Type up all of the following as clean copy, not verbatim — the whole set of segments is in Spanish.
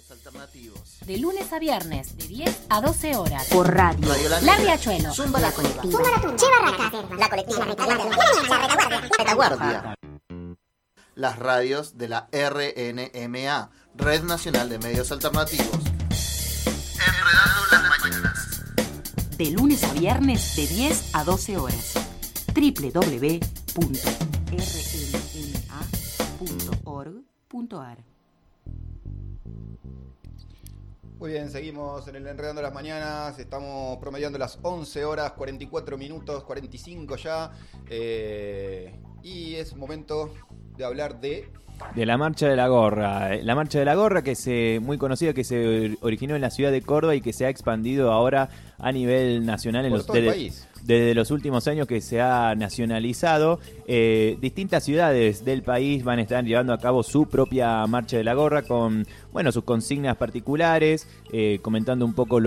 Medios alternativos. De lunes a viernes, de 10 a 12 horas. Por radio. La Riachuelo. Zumba la colectiva. La colectiva. La Retaguardia. Las radios de la RNMA, Red Nacional de Medios Alternativos. Enredando las mañanas. De lunes a viernes, de 10 a 12 horas. www.rnma.org.ar. Muy bien, seguimos en el Enredando las Mañanas, estamos promediando las 11 horas, 44 minutos, 45 ya, y es momento de hablar de la Marcha de la Gorra. La Marcha de la Gorra, que es muy conocida, que se originó en la ciudad de Córdoba y que se ha expandido ahora a nivel nacional en todo el país. Desde los últimos años que se ha nacionalizado. Distintas ciudades del país van a estar llevando a cabo su propia Marcha de la Gorra con, bueno, sus consignas particulares, comentando un poco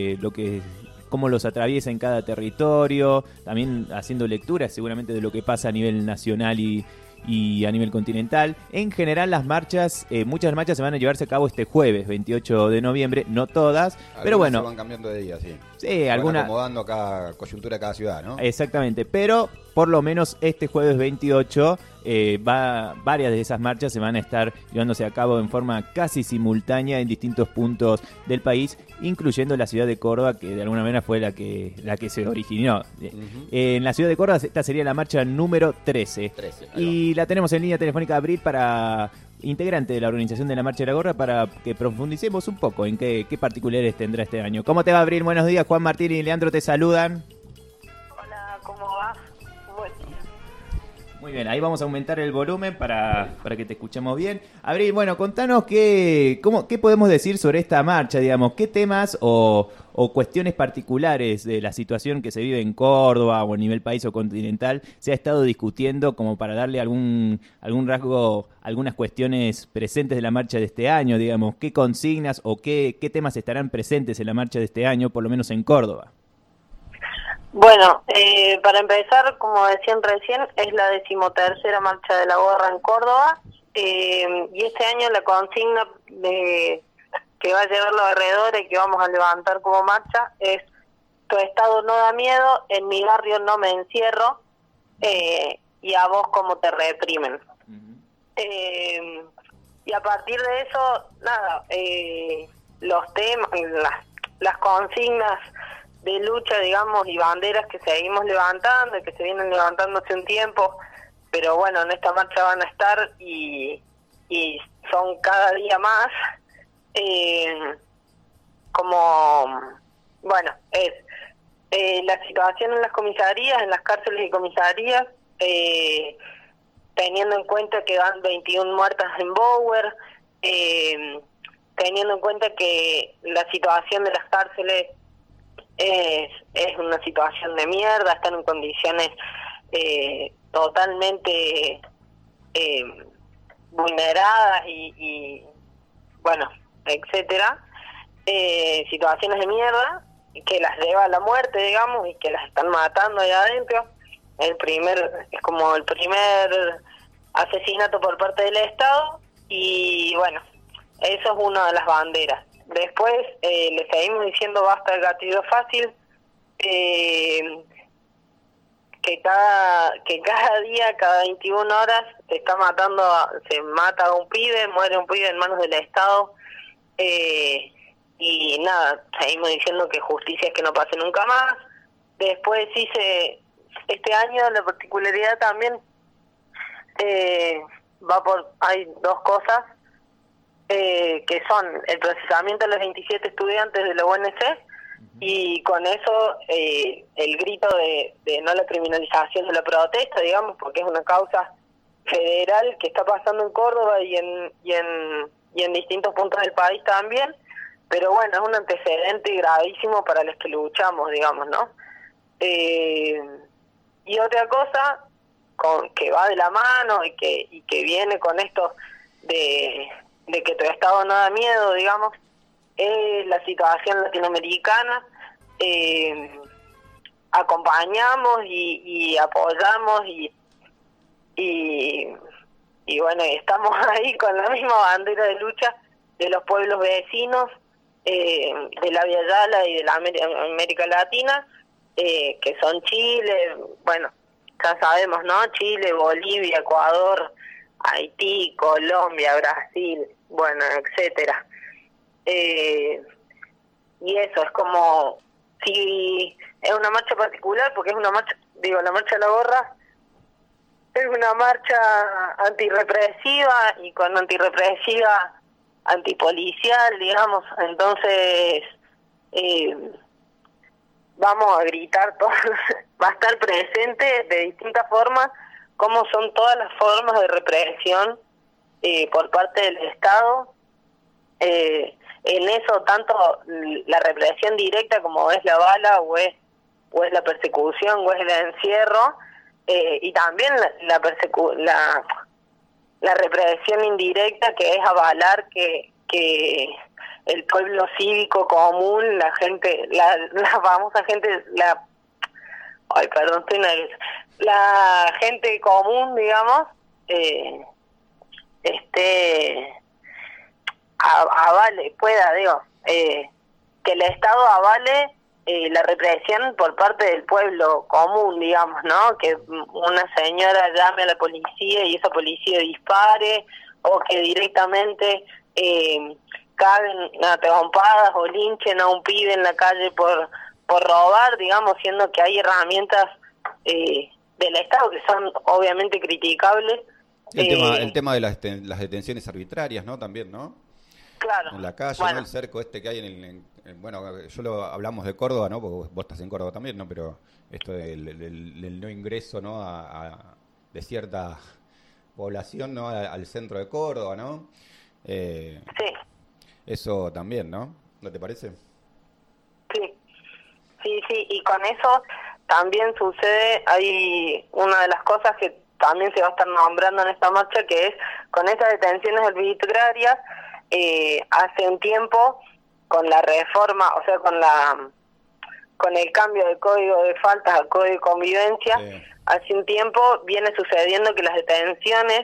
cómo los atraviesa en cada territorio, también haciendo lecturas seguramente de lo que pasa a nivel nacional y a nivel continental. En general las marchas, muchas marchas se van a llevarse a cabo este jueves 28 de noviembre, no todas, pero bueno, se van cambiando de día, sí. Sí, algunas acomodando cada coyuntura de cada ciudad, ¿no? Exactamente, pero por lo menos este jueves 28 varias de esas marchas se van a estar llevándose a cabo en forma casi simultánea en distintos puntos del país, incluyendo la ciudad de Córdoba, que de alguna manera fue la que se originó. En la ciudad de Córdoba esta sería la marcha número 13 y la tenemos en línea telefónica Abril, integrante de la organización de la Marcha de la Gorra, para que profundicemos un poco en qué particulares tendrá este año. ¿Cómo te va, Abril? Buenos días, Juan Martín y Leandro te saludan. Hola, ¿cómo va? Bueno. Muy bien, ahí vamos a aumentar el volumen para que te escuchemos bien. Abril, bueno, contanos qué podemos decir sobre esta marcha, digamos, qué temas o cuestiones particulares de la situación que se vive en Córdoba o a nivel país o continental se ha estado discutiendo como para darle algún rasgo, algunas cuestiones presentes de la marcha de este año, digamos, qué consignas o qué temas estarán presentes en la marcha de este año, por lo menos en Córdoba. Bueno, para empezar, como decían recién, es la 13ª Marcha de la Gorra en Córdoba, y este año la consigna que va a llevar los alrededores, que vamos a levantar como marcha, es: tu estado no da miedo, en mi barrio no me encierro, y a vos cómo te reprimen. Y a partir de eso, nada, los temas, las consignas de lucha, digamos, y banderas que seguimos levantando y que se vienen levantando hace un tiempo, pero bueno, en esta marcha van a estar y son cada día más, la situación en las comisarías, en las cárceles y comisarías, teniendo en cuenta que van 21 muertas en Bower, teniendo en cuenta que la situación de las cárceles es una situación de mierda, están en condiciones totalmente vulneradas y bueno, etcétera, situaciones de mierda que las lleva a la muerte, digamos, y que las están matando ahí adentro. Es como el primer asesinato por parte del Estado, y bueno, eso es una de las banderas. Después le seguimos diciendo basta del gatillo fácil, que cada día, cada 21 horas se mata a un pibe, muere un pibe en manos del Estado, y nada, seguimos diciendo que justicia es que no pase nunca más. Después este año la particularidad también hay dos cosas, que son el procesamiento de los 27 estudiantes de la UNC, y con eso el grito de no la criminalización de la protesta, digamos, porque es una causa federal que está pasando en Córdoba y en distintos puntos del país también, pero bueno, es un antecedente gravísimo para los que luchamos, digamos, ¿no? Y otra cosa que va de la mano y que viene con esto de que tu estado no da miedo, digamos, es la situación latinoamericana. Acompañamos y apoyamos y bueno, estamos ahí con la misma bandera de lucha los pueblos vecinos de la Via Yala y de la América Latina, que son Chile, bueno, ya sabemos, ¿no? Chile, Bolivia, Ecuador, Haití, Colombia, Brasil, bueno, etcétera. Y eso es como, si es una marcha particular, porque es una marcha, la marcha de la gorra es una marcha antirrepresiva, y con antirrepresiva antipolicial, digamos. Entonces vamos a gritar todos, va a estar presente de distintas formas cómo son todas las formas de represión por parte del Estado. En eso, tanto la represión directa como es la bala, o es la persecución, o es el encierro, y también la represión indirecta, que es avalar que el pueblo cívico común, la gente, la famosa gente, la gente común, digamos, avale, que el Estado avale la represión por parte del pueblo común, digamos, ¿no? Que una señora llame a la policía y esa policía dispare, o que directamente caguen a trompadas o linchen a un pibe en la calle por robar, digamos, siendo que hay herramientas del Estado que son obviamente criticables. El tema de las detenciones arbitrarias, ¿no? También, ¿no? Claro. En la calle, bueno, ¿no? El cerco que hay bueno, hablamos de Córdoba, ¿no? Porque vos estás en Córdoba también, ¿no? Pero esto del no ingreso, ¿no? De cierta población, ¿no? Al centro de Córdoba, ¿no? sí. Eso también, ¿no? ¿No te parece? Sí, y con eso también sucede, hay una de las cosas que también se va a estar nombrando en esta marcha, que es con esas detenciones arbitrarias. Hace un tiempo, con la reforma, o sea, con el cambio del código de faltas al código de convivencia, sí. Hace un tiempo viene sucediendo que las detenciones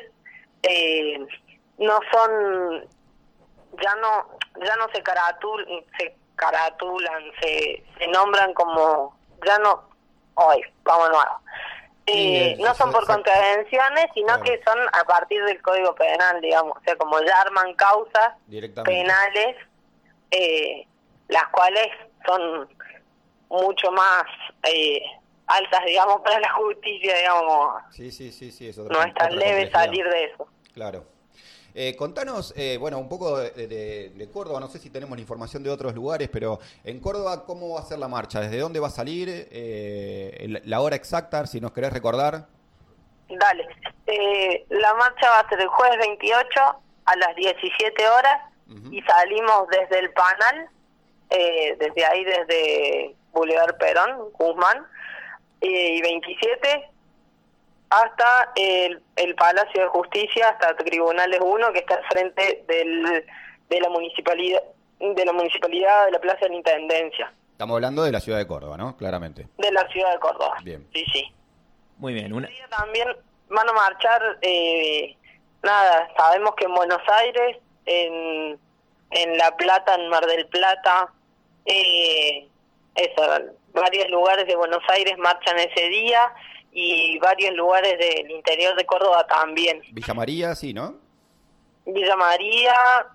no son, ya no se caratulan, se nombran como, ya no, hoy, vamos nuevo. No son por contravenciones, sino claro, que son a partir del Código Penal, digamos, o sea, como ya arman causas penales, las cuales son mucho más altas, digamos, para la justicia, digamos. Sí, eso no es tan leve salir de eso. Claro. Contanos, bueno, un poco de Córdoba, no sé si tenemos la información de otros lugares, pero en Córdoba, ¿cómo va a ser la marcha? ¿Desde dónde va a salir? La hora exacta, si nos querés recordar. Dale. La marcha va a ser el jueves 28 a las 17 horas, uh-huh, y salimos desde el Panal, desde Boulevard Perón, Guzmán, y 27... hasta el Palacio de Justicia, hasta Tribunales 1, que está al frente de la municipalidad de la Plaza de la Intendencia. Estamos hablando de la ciudad de Córdoba, ¿no? Claramente. De la ciudad de Córdoba. Bien. Sí. Muy bien. También van a marchar, sabemos que en Buenos Aires, en La Plata, en Mar del Plata, varios lugares de Buenos Aires marchan ese día, y varios lugares del interior de Córdoba también. Villa María, sí, ¿no? Villa María,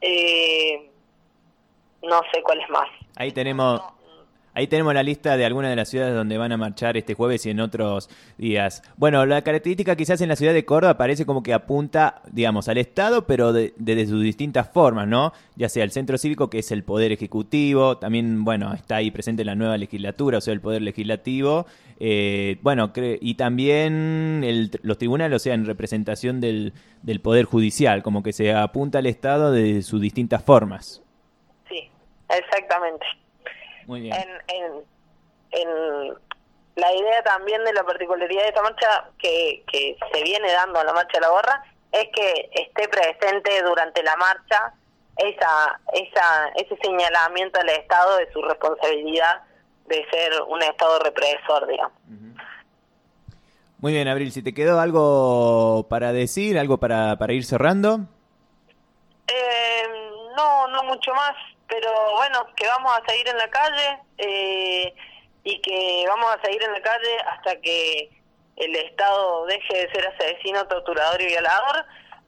no sé cuál es más. Ahí tenemos la lista de algunas de las ciudades donde van a marchar este jueves y en otros días. Bueno, la característica quizás en la ciudad de Córdoba parece como que apunta, digamos, al Estado, pero desde sus distintas formas, ¿no? Ya sea el centro cívico, que es el poder ejecutivo, también, bueno, está ahí presente la nueva legislatura, o sea, el poder legislativo, y también los tribunales, o sea, en representación del poder judicial, como que se apunta al Estado de sus distintas formas. Sí, exactamente. Muy bien. En la idea también de la particularidad de esta marcha que se viene dando a la Marcha de la Gorra es que esté presente durante la marcha ese señalamiento al Estado de su responsabilidad de ser un Estado represor, digamos. Uh-huh. Muy bien, Abril, si te quedó algo para decir, algo para ir cerrando. no mucho más, pero bueno, que vamos a seguir en la calle y que vamos a seguir en la calle hasta que el Estado deje de ser asesino, torturador y violador.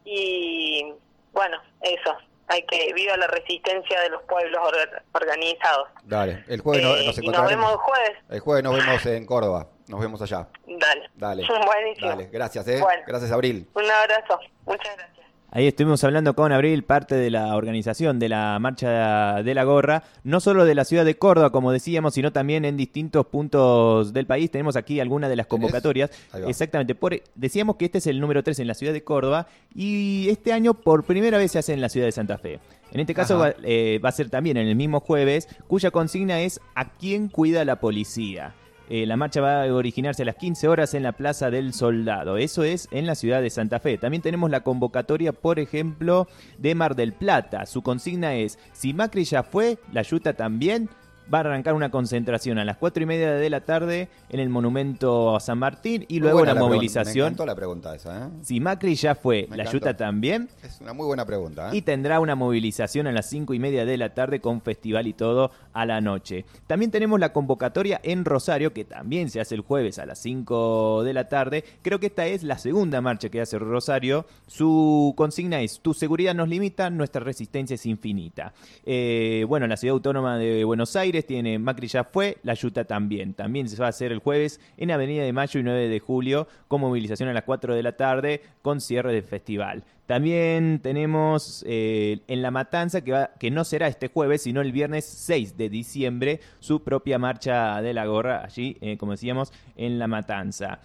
Y bueno, eso, viva la resistencia de los pueblos organizados. Dale, el jueves nos y nos vemos el jueves. El jueves nos vemos en Córdoba, nos vemos allá. Dale. Buenísimo. Dale, gracias, Bueno, gracias, Abril. Un abrazo, muchas gracias. Ahí estuvimos hablando con Abril, parte de la organización de la Marcha de la Gorra, no solo de la ciudad de Córdoba, como decíamos, sino también en distintos puntos del país. Tenemos aquí algunas de las convocatorias. Exactamente. Decíamos que este es el número 3 en la ciudad de Córdoba y este año por primera vez se hace en la ciudad de Santa Fe. En este caso va a ser también en el mismo jueves, cuya consigna es ¿a quién cuida la policía? La marcha va a originarse a las 15 horas en la Plaza del Soldado. Eso es en la ciudad de Santa Fe. También tenemos la convocatoria, por ejemplo, de Mar del Plata. Su consigna es, si Macri ya fue, la Yuta también. Va a arrancar una concentración a las 4:30 de la tarde en el Monumento a San Martín y luego la movilización. Me encantó la pregunta esa, ¿eh? Si Macri ya fue, la Yuta también. Es una muy buena pregunta, ¿eh? Y tendrá una movilización a las 5:30 de la tarde con festival y todo a la noche. También tenemos la convocatoria en Rosario, que también se hace el jueves a las 5 de la tarde. Creo que esta es la segunda marcha que hace Rosario. Su consigna es, tu seguridad nos limita, nuestra resistencia es infinita. Bueno, la Ciudad Autónoma de Buenos Aires tiene Macri ya fue, la Yuta también. También se va a hacer el jueves en Avenida de Mayo y 9 de julio con movilización a las 4 de la tarde con cierre del festival. También tenemos en La Matanza, que no será este jueves, sino el viernes 6 de diciembre, su propia marcha de la gorra, allí, como decíamos, en La Matanza.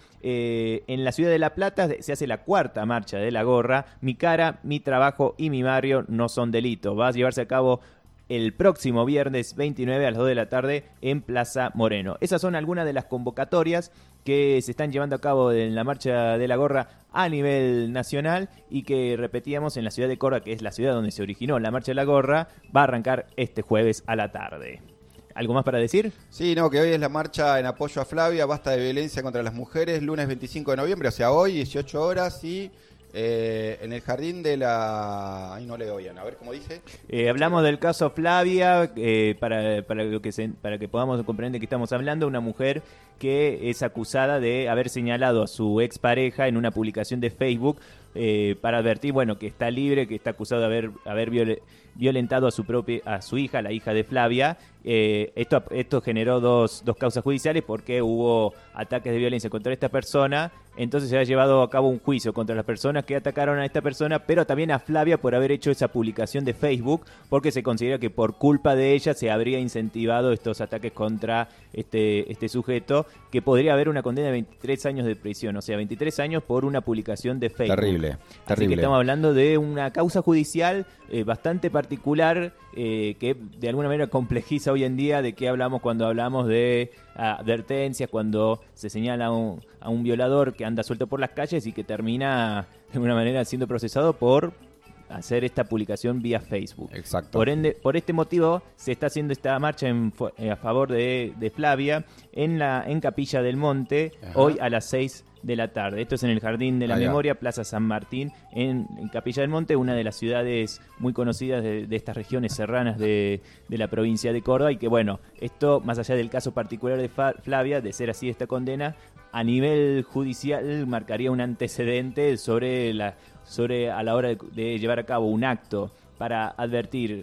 En la ciudad de La Plata se hace la cuarta marcha de la gorra, Mi cara, mi trabajo y mi barrio no son delito. Va a llevarse a cabo el próximo viernes 29 a las 2 de la tarde en Plaza Moreno. Esas son algunas de las convocatorias que se están llevando a cabo en la Marcha de la Gorra a nivel nacional y que repetíamos en la ciudad de Córdoba, que es la ciudad donde se originó la Marcha de la Gorra, va a arrancar este jueves a la tarde. ¿Algo más para decir? Sí, no, que hoy es la marcha en apoyo a Flavia, basta de violencia contra las mujeres, lunes 25 de noviembre, o sea, hoy, 18 horas y... en el jardín de la... Ahí no leo bien, a ver cómo dice. Hablamos del caso Flavia, para que podamos comprender de qué estamos hablando. Una mujer que es acusada de haber señalado a su expareja en una publicación de Facebook para advertir, bueno, que está libre, que está acusado de haber violentado a su hija, la hija de Flavia. Esto generó dos causas judiciales porque hubo ataques de violencia contra esta persona. Entonces se ha llevado a cabo un juicio contra las personas que atacaron a esta persona, pero también a Flavia por haber hecho esa publicación de Facebook, porque se considera que por culpa de ella se habría incentivado estos ataques contra este sujeto, que podría haber una condena de 23 años de prisión, o sea, 23 años por una publicación de Facebook. Terrible. Así que estamos hablando de una causa judicial bastante particular, que de alguna manera complejiza hoy en día de qué hablamos cuando hablamos de advertencias, cuando se señala a un violador que anda suelto por las calles y que termina de alguna manera siendo procesado por hacer esta publicación vía Facebook. Exacto. Por este motivo se está haciendo esta marcha a favor de Flavia en Capilla del Monte. Ajá. Hoy a las 6 de la tarde. Esto es en el Jardín de la Memoria, Plaza San Martín, en Capilla del Monte, una de las ciudades muy conocidas de estas regiones serranas de la provincia de Córdoba, y que bueno, esto más allá del caso particular de Flavia, de ser así esta condena, a nivel judicial marcaría un antecedente sobre a la hora de llevar a cabo un acto para advertir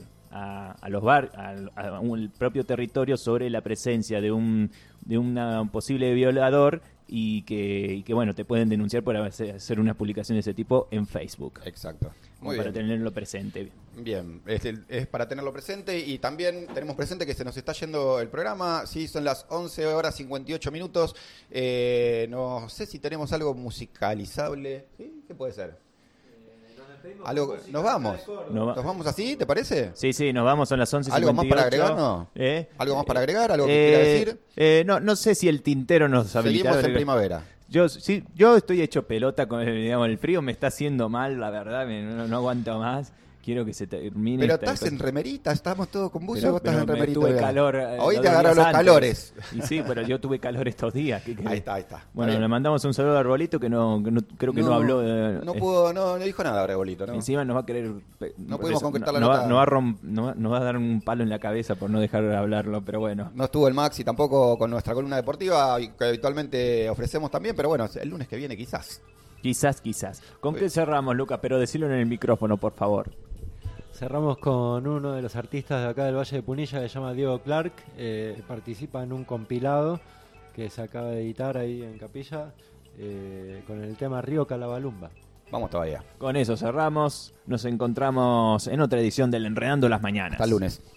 al propio territorio sobre la presencia de un posible violador, y que bueno, te pueden denunciar por hacer una publicación de ese tipo en Facebook. Exacto. Muy bien. Para tenerlo presente. Bien, es para tenerlo presente, y también tenemos presente que se nos está yendo el programa. Sí, son las 11 horas 58 minutos. No sé si tenemos algo musicalizable. ¿Sí? ¿Qué puede ser? Algo, nos vamos. ¿Nos vamos así, te parece? Sí, nos vamos, son las 11:58. ¿Algo más para agregar, no? ¿Algo más para agregar? ¿Algo que quiera decir? No sé si el tintero nos habilita. Seguimos en primavera. Yo estoy hecho pelota con el frío, me está haciendo mal, la verdad, no aguanto más. quiero que se termine. Pero esta estás cosa. en remerita, estamos todos con buzo, Pero- vos estás pero en me remerita. tuve bien. calor, Hoy los te agarraron días los antes. calores. Y sí, pero yo tuve calor estos días. ¿qué querés? Ahí está. Bueno, Está le bien. mandamos un saludo a Arbolito que creo que no habló. No dijo nada, Arbolito, ¿no? Encima nos va a querer. No pudimos concretar la nos nota. nos va a dar un palo en la cabeza por no dejar de hablarlo, pero bueno. No estuvo el Maxi tampoco con nuestra columna deportiva que habitualmente ofrecemos también, pero bueno, el lunes que viene quizás. Quizás. ¿Con qué cerramos, Lucas? Pero decilo en el micrófono, por favor. Cerramos con uno de los artistas de acá del Valle de Punilla que se llama Diego Clark. Participa en un compilado que se acaba de editar ahí en Capilla con el tema Río Calabalumba. Vamos todavía. Con eso cerramos. Nos encontramos en otra edición del Enredando las Mañanas. Hasta el lunes.